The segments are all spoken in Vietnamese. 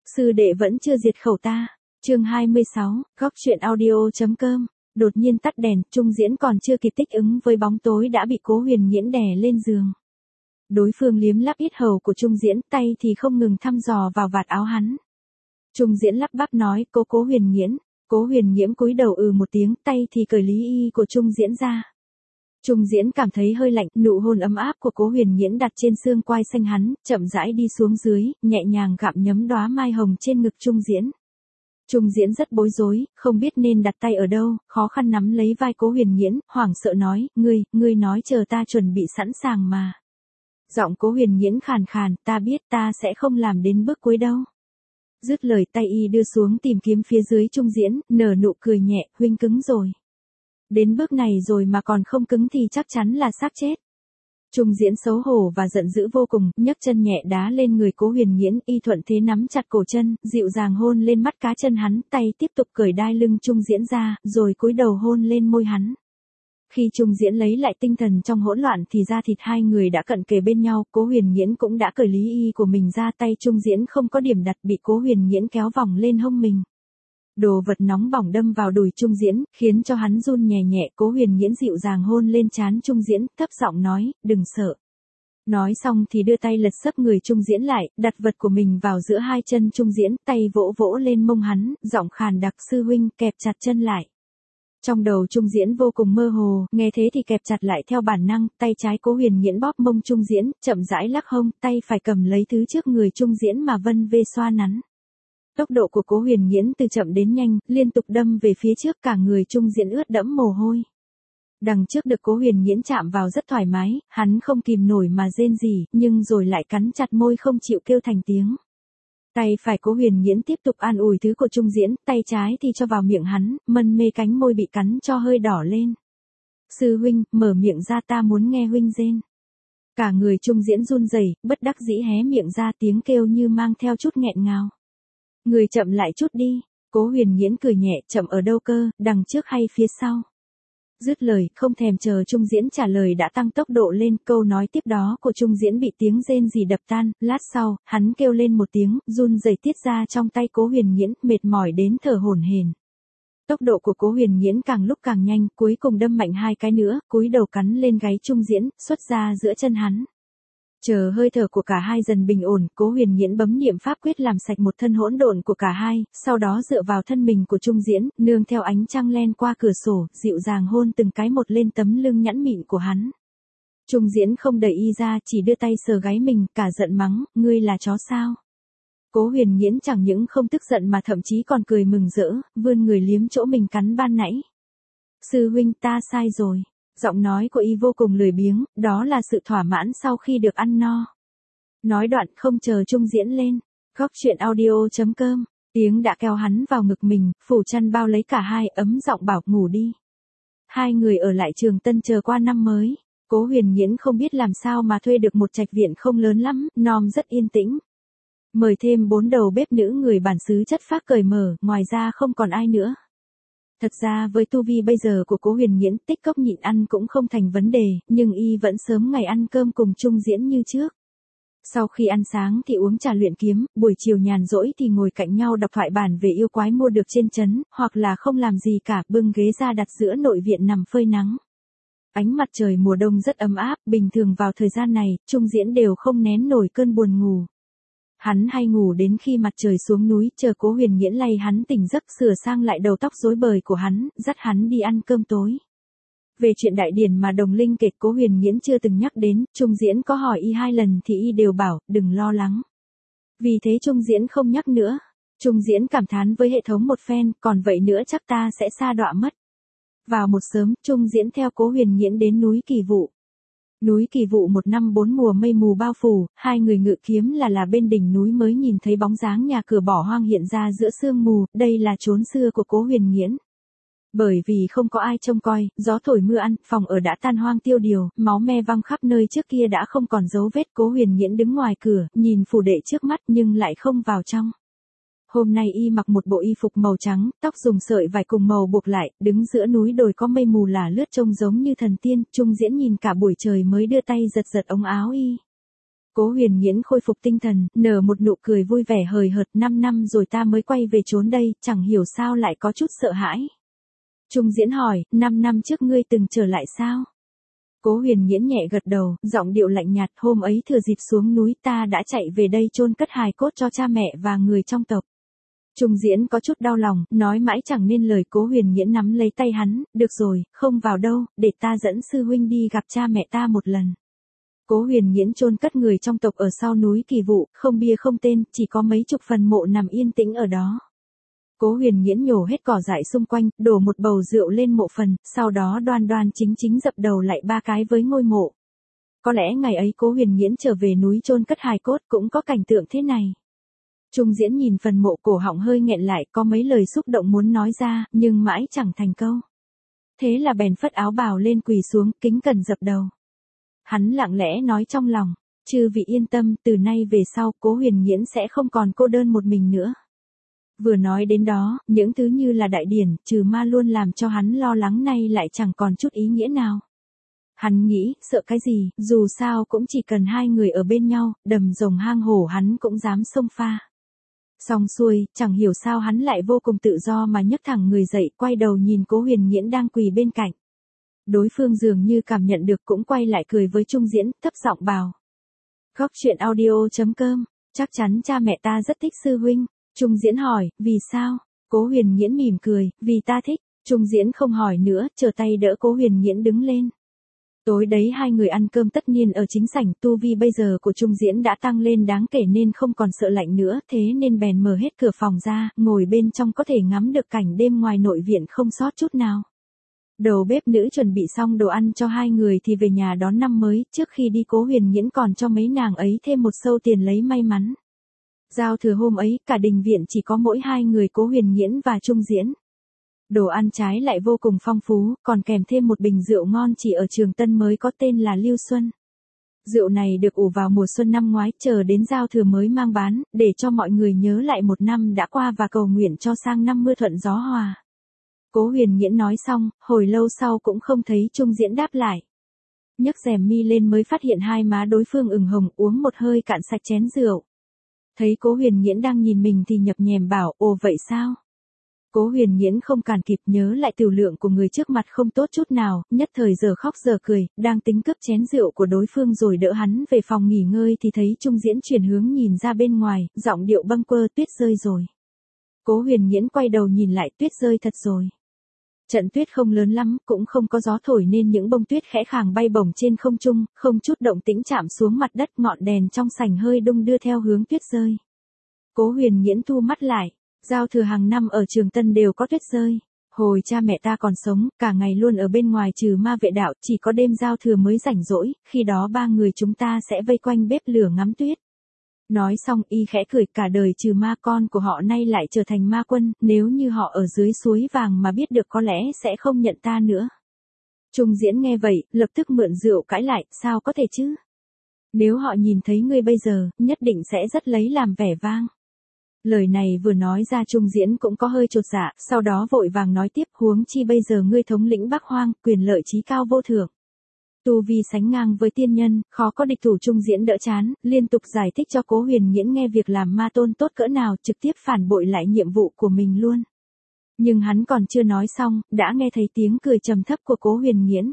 Sư đệ vẫn chưa diệt khẩu ta. Chương 26, góc truyện audio.com. Đột nhiên tắt đèn, Trung Diễn còn chưa kịp thích ứng với bóng tối đã bị Cố Huyền Nghiễn đè lên giường. Đối phương liếm láp yết hầu của Trung Diễn, tay thì không ngừng thăm dò vào vạt áo hắn. Trung Diễn lắp bắp nói, Cố Huyền Nghiễn. Cố Huyền Nghiễn cúi đầu một tiếng, tay thì cởi lý y của Trung Diễn ra. Trung Diễn cảm thấy hơi lạnh, nụ hôn ấm áp của Cố Huyền Nghiễn đặt trên xương quai xanh hắn, chậm rãi đi xuống dưới, nhẹ nhàng gặm nhấm đóa mai hồng trên ngực Trung Diễn. Trung Diễn rất bối rối, không biết nên đặt tay ở đâu, khó khăn nắm lấy vai Cố Huyền Nghiễn, hoảng sợ nói, ngươi nói chờ ta chuẩn bị sẵn sàng mà. Giọng Cố Huyền Nghiễn khàn khàn, ta biết ta sẽ không làm đến bước cuối đâu. Dứt lời tay y đưa xuống tìm kiếm phía dưới Trung Diễn, nở nụ cười nhẹ, huynh cứng rồi. Đến bước này rồi mà còn không cứng thì chắc chắn là xác chết. Trung Diễn xấu hổ và giận dữ vô cùng, nhấc chân nhẹ đá lên người Cố Huyền Nghiễn, y thuận thế nắm chặt cổ chân, dịu dàng hôn lên mắt cá chân hắn, tay tiếp tục cởi đai lưng Trung Diễn ra, rồi cúi đầu hôn lên môi hắn. Khi Trung Diễn lấy lại tinh thần trong hỗn loạn thì da thịt hai người đã cận kề bên nhau, Cố Huyền Nghiễn cũng đã cởi lý y của mình ra, tay Trung Diễn không có điểm đặt bị Cố Huyền Nghiễn kéo vòng lên hông mình. Đồ vật nóng bỏng đâm vào đùi Trung Diễn, khiến cho hắn run nhẹ nhẹ. Cố Huyền Nghiễn dịu dàng hôn lên trán Trung Diễn, thấp giọng nói, đừng sợ. Nói xong thì đưa tay lật xấp người Trung Diễn lại, đặt vật của mình vào giữa hai chân Trung Diễn, tay vỗ vỗ lên mông hắn, giọng khàn đặc, sư huynh, kẹp chặt chân lại. Trong đầu Trung Diễn vô cùng mơ hồ, nghe thế thì kẹp chặt lại theo bản năng, tay trái Cố Huyền Nghiễn bóp mông Trung Diễn, chậm rãi lắc hông, tay phải cầm lấy thứ trước người Trung Diễn mà vân vê xoa nắn. Tốc độ của Cố Huyền Nghiễn từ chậm đến nhanh, liên tục đâm về phía trước, cả người Trung Diễn ướt đẫm mồ hôi. Đằng trước được Cố Huyền Nghiễn chạm vào rất thoải mái, hắn không kìm nổi mà rên rỉ, nhưng rồi lại cắn chặt môi không chịu kêu thành tiếng. Tay phải Cố Huyền Nghiễn tiếp tục an ủi thứ của Trung Diễn, tay trái thì cho vào miệng hắn, mân mê cánh môi bị cắn cho hơi đỏ lên. Sư huynh, mở miệng ra, ta muốn nghe huynh rên. Cả người Trung Diễn run rẩy, bất đắc dĩ hé miệng ra, tiếng kêu như mang theo chút nghẹn ngào. Người chậm lại chút đi. Cố Huyền Nghiễn cười nhẹ, chậm ở đâu cơ, đằng trước hay phía sau. Dứt lời, không thèm chờ Trung Diễn trả lời đã tăng tốc độ lên, câu nói tiếp đó của Trung Diễn bị tiếng rên rỉ đập tan, lát sau, hắn kêu lên một tiếng, run rẩy tiết ra trong tay Cố Huyền Nghiễn, mệt mỏi đến thở hổn hển. Tốc độ của Cố Huyền Nghiễn càng lúc càng nhanh, cuối cùng đâm mạnh hai cái nữa, cúi đầu cắn lên gáy Trung Diễn, xuất ra giữa chân hắn. Chờ hơi thở của cả hai dần bình ổn, Cố Huyền Nghiễn bấm niệm pháp quyết làm sạch một thân hỗn độn của cả hai, sau đó dựa vào thân mình của Trung Diễn, nương theo ánh trăng len qua cửa sổ, dịu dàng hôn từng cái một lên tấm lưng nhẵn mịn của hắn. Trung Diễn không đẩy y ra, chỉ đưa tay sờ gáy mình, cả giận mắng, ngươi là chó sao? Cố Huyền Nghiễn chẳng những không tức giận mà thậm chí còn cười mừng rỡ, vươn người liếm chỗ mình cắn ban nãy. Sư huynh, ta sai rồi. Giọng nói của y vô cùng lười biếng, đó là sự thỏa mãn sau khi được ăn no. Nói đoạn không chờ Trung Diễn lên. Góc truyện audio.com. Tiếng đã kéo hắn vào ngực mình, phủ chăn bao lấy cả hai, ấm giọng bảo ngủ đi. Hai người ở lại Trường Tân chờ qua năm mới. Cố Huyền Nghiễn không biết làm sao mà thuê được một trạch viện không lớn lắm, nom rất yên tĩnh. Mời thêm 4 đầu bếp nữ người bản xứ chất phác cởi mở, ngoài ra không còn ai nữa. Thật ra với tu vi bây giờ của Cố Huyền Nghiễn, tích cốc nhịn ăn cũng không thành vấn đề, nhưng y vẫn sớm ngày ăn cơm cùng Trung Diễn như trước. Sau khi ăn sáng thì uống trà luyện kiếm, buổi chiều nhàn rỗi thì ngồi cạnh nhau đọc thoại bản về yêu quái mua được trên trấn, hoặc là không làm gì cả, bưng ghế ra đặt giữa nội viện nằm phơi nắng. Ánh mặt trời mùa đông rất ấm áp, bình thường vào thời gian này, Trung Diễn đều không nén nổi cơn buồn ngủ. Hắn hay ngủ đến khi mặt trời xuống núi, chờ Cố Huyền Nghiễn lay hắn tỉnh giấc, sửa sang lại đầu tóc rối bời của hắn, dắt hắn đi ăn cơm tối. Về chuyện đại điển mà Đồng Linh kể Cố Huyền Nghiễn chưa từng nhắc đến, Trung Diễn có hỏi y 2 lần thì y đều bảo, đừng lo lắng. Vì thế Trung Diễn không nhắc nữa. Trung Diễn cảm thán với hệ thống một phen, còn vậy nữa chắc ta sẽ sa đọa mất. Vào một sớm, Trung Diễn theo Cố Huyền Nghiễn đến núi Kỳ Vụ. Núi Kỳ Vụ 1 năm 4 mùa mây mù bao phủ, hai người ngự kiếm là bên đỉnh núi mới nhìn thấy bóng dáng nhà cửa bỏ hoang hiện ra giữa sương mù, đây là chốn xưa của Cố Huyền Nghiễn. Bởi vì không có ai trông coi, gió thổi mưa ăn, phòng ở đã tan hoang tiêu điều, máu me văng khắp nơi trước kia đã không còn dấu vết. Cố Huyền Nghiễn đứng ngoài cửa, nhìn phủ đệ trước mắt nhưng lại không vào trong. Hôm nay y mặc một bộ y phục màu trắng, tóc dùng sợi vải cùng màu buộc lại, đứng giữa núi đồi có mây mù là lướt trông giống như thần tiên. Trung Diễn nhìn cả buổi trời mới đưa tay giật giật ống áo y. Cố Huyền Nghiễn khôi phục tinh thần, nở một nụ cười vui vẻ hời hợt, 5 năm rồi ta mới quay về trốn đây, chẳng hiểu sao lại có chút sợ hãi. Trung Diễn hỏi, 5 năm trước ngươi từng trở lại sao? Cố Huyền Nghiễn nhẹ gật đầu, giọng điệu lạnh nhạt, hôm ấy thừa dịp xuống núi ta đã chạy về đây chôn cất hài cốt cho cha mẹ và người trong tộc. Trung Diễn có chút đau lòng, nói mãi chẳng nên lời. Cố Huyền Nghiễn nắm lấy tay hắn, được rồi, không vào đâu, để ta dẫn sư huynh đi gặp cha mẹ ta một lần. Cố Huyền Nghiễn chôn cất người trong tộc ở sau núi Kỳ Vụ, không bia không tên, chỉ có mấy chục phần mộ nằm yên tĩnh ở đó. Cố Huyền Nghiễn nhổ hết cỏ dại xung quanh, đổ một bầu rượu lên mộ phần, sau đó đoan đoan chính chính dập đầu lại 3 cái với ngôi mộ. Có lẽ ngày ấy Cố Huyền Nghiễn trở về núi chôn cất hài cốt cũng có cảnh tượng thế này. Trung Diễn nhìn phần mộ, cổ họng hơi nghẹn lại, có mấy lời xúc động muốn nói ra, nhưng mãi chẳng thành câu. Thế là bèn phất áo bào lên quỳ xuống, kính cẩn dập đầu. Hắn lặng lẽ nói trong lòng, chư vị yên tâm, từ nay về sau Cố Huyền Nghiễn sẽ không còn cô đơn một mình nữa. Vừa nói đến đó, những thứ như là đại điển, trừ ma luôn làm cho hắn lo lắng nay lại chẳng còn chút ý nghĩa nào. Hắn nghĩ, sợ cái gì, dù sao cũng chỉ cần 2 người ở bên nhau, đầm rồng hang hổ hắn cũng dám xông pha. Xong xuôi, chẳng hiểu sao hắn lại vô cùng tự do mà nhấc thẳng người dậy, quay đầu nhìn Cố Huyền Nghiễn đang quỳ bên cạnh. Đối phương dường như cảm nhận được cũng quay lại cười với Trung Diễn, thấp giọng bảo. Góc truyện audio.com, chắc chắn cha mẹ ta rất thích sư huynh. Trung Diễn hỏi, vì sao? Cố Huyền Nghiễn mỉm cười, vì ta thích. Trung Diễn không hỏi nữa, trở tay đỡ Cố Huyền Nghiễn đứng lên. Tối đấy 2 người ăn cơm tất nhiên ở chính sảnh, tu vi bây giờ của Trung Diễn đã tăng lên đáng kể nên không còn sợ lạnh nữa, thế nên bèn mở hết cửa phòng ra, ngồi bên trong có thể ngắm được cảnh đêm ngoài nội viện không sót chút nào. Đầu bếp nữ chuẩn bị xong đồ ăn cho 2 người thì về nhà đón năm mới, trước khi đi Cố Huyền Nghiễn còn cho mấy nàng ấy thêm một xâu tiền lấy may mắn. Giao thừa hôm ấy, cả đình viện chỉ có mỗi 2 người Cố Huyền Nghiễn và Trung Diễn. Đồ ăn trái lại vô cùng phong phú, còn kèm thêm một bình rượu ngon chỉ ở Trường Tân mới có tên là Lưu Xuân. Rượu này được ủ vào mùa xuân năm ngoái, chờ đến giao thừa mới mang bán, để cho mọi người nhớ lại một năm đã qua và cầu nguyện cho sang năm mưa thuận gió hòa. Cố Huyền Nghiễn nói xong, hồi lâu sau cũng không thấy Trung Diễn đáp lại. Nhấc rèm mi lên mới phát hiện 2 má đối phương ửng hồng, uống một hơi cạn sạch chén rượu. Thấy Cố Huyền Nghiễn đang nhìn mình thì nhập nhèm bảo, ồ vậy sao? Cố Huyền Nghiễn không cản kịp, nhớ lại tiểu lượng của người trước mặt không tốt chút nào, nhất thời giờ khóc giờ cười, đang tính cướp chén rượu của đối phương rồi đỡ hắn về phòng nghỉ ngơi thì thấy Trung Diễn chuyển hướng nhìn ra bên ngoài, giọng điệu bâng quơ, tuyết rơi rồi. Cố Huyền Nghiễn quay đầu nhìn lại, tuyết rơi thật rồi. Trận tuyết không lớn lắm, cũng không có gió thổi nên những bông tuyết khẽ khàng bay bổng trên không trung, không chút động tĩnh chạm xuống mặt đất, ngọn đèn trong sảnh hơi đung đưa theo hướng tuyết rơi. Cố Huyền Nghiễn thu mắt lại, giao thừa hàng năm ở Trường Tân đều có tuyết rơi. Hồi cha mẹ ta còn sống, cả ngày luôn ở bên ngoài trừ ma vệ đạo, chỉ có đêm giao thừa mới rảnh rỗi, khi đó 3 người chúng ta sẽ vây quanh bếp lửa ngắm tuyết. Nói xong y khẽ cười, cả đời trừ ma con của họ nay lại trở thành ma quân, nếu như họ ở dưới suối vàng mà biết được có lẽ sẽ không nhận ta nữa. Trung Diễn nghe vậy, lập tức mượn rượu cãi lại, sao có thể chứ? Nếu họ nhìn thấy ngươi bây giờ, nhất định sẽ rất lấy làm vẻ vang. Lời này vừa nói ra Trung Diễn cũng có hơi chột dạ, sau đó vội vàng nói tiếp, huống chi bây giờ ngươi thống lĩnh Bắc Hoang, quyền lợi chí cao vô thượng. Tu vi sánh ngang với tiên nhân, khó có địch thủ. Trung Diễn đỡ chán, liên tục giải thích cho Cố Huyền Nghiễn nghe việc làm ma tôn tốt cỡ nào, trực tiếp phản bội lại nhiệm vụ của mình luôn. Nhưng hắn còn chưa nói xong, đã nghe thấy tiếng cười trầm thấp của Cố Huyền Nghiễn.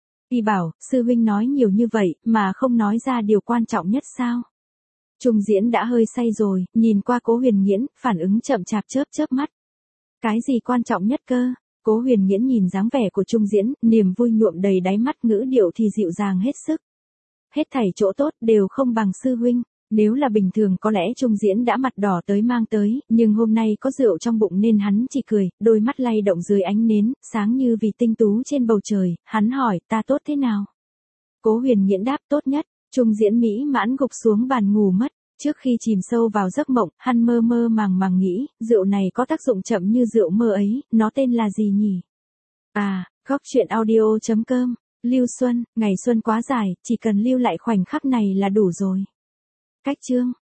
Y bảo, sư huynh nói nhiều như vậy, mà không nói ra điều quan trọng nhất sao? Trung Diễn đã hơi say rồi, nhìn qua Cố Huyền Nghiễn, phản ứng chậm chạp, chớp mắt. Cái gì quan trọng nhất cơ? Cố Huyền Nghiễn nhìn dáng vẻ của Trung Diễn, niềm vui nhuộm đầy đáy mắt, ngữ điệu thì dịu dàng hết sức. Hết thảy chỗ tốt đều không bằng sư huynh. Nếu là bình thường có lẽ Trung Diễn đã mặt đỏ tới mang tới, nhưng hôm nay có rượu trong bụng nên hắn chỉ cười, đôi mắt lay động dưới ánh nến, sáng như vì tinh tú trên bầu trời. Hắn hỏi, ta tốt thế nào? Cố Huyền Nghiễn đáp, tốt nhất. Trung Diễn mỹ mãn gục xuống bàn ngủ mất. Trước khi chìm sâu vào giấc mộng, hắn mơ mơ màng nghĩ, rượu này có tác dụng chậm như rượu mơ ấy, nó tên là gì nhỉ? À, góc truyện audio.com, Lưu Xuân, ngày xuân quá dài, chỉ cần lưu lại khoảnh khắc này là đủ rồi. Cách chương